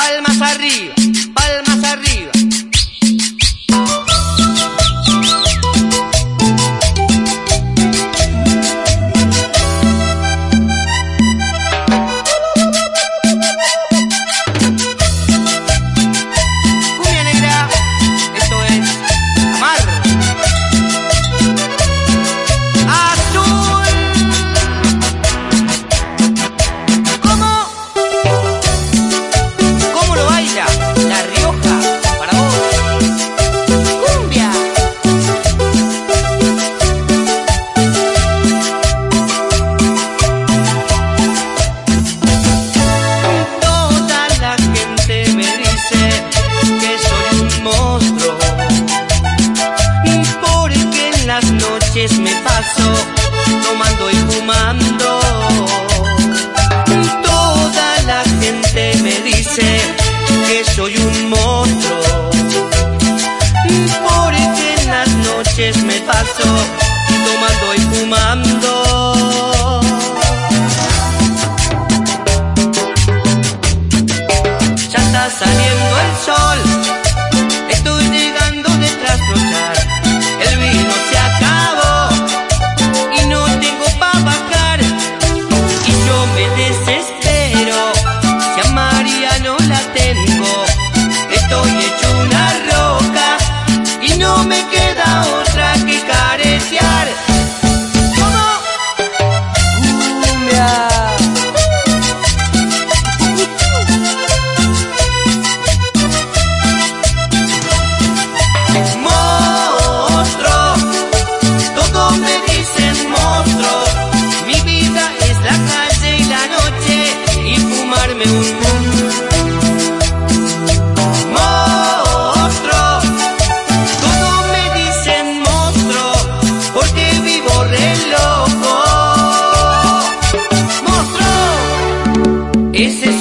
palmas arriba, palmas arriba. Cumbia negra, esto es amar. Azul. ¿Cómo lo baila La Rioja para vos? Cumbia. Toda la gente me dice que soy un monstruo, porque en las noches me paso tomando y fumando. Toda la gente me dice que soy un monstruo, porque en las noches me paso tomando y fumando. Ya está saliendo el sol, estoy llegando de trasnochar, el vino se acabó y no tengo pa' bajar, y yo me desespero, si a María no la tengo, estoy hecho una roca y no me queda otra que caretear. ¿Cómo? Cumbia. Monstruo, todos me dicen monstruo, mi vida es la calle y la noche y fumarme un monstruo, todos me dicen monstruo, porque vivo re loco. Monstruo, ese es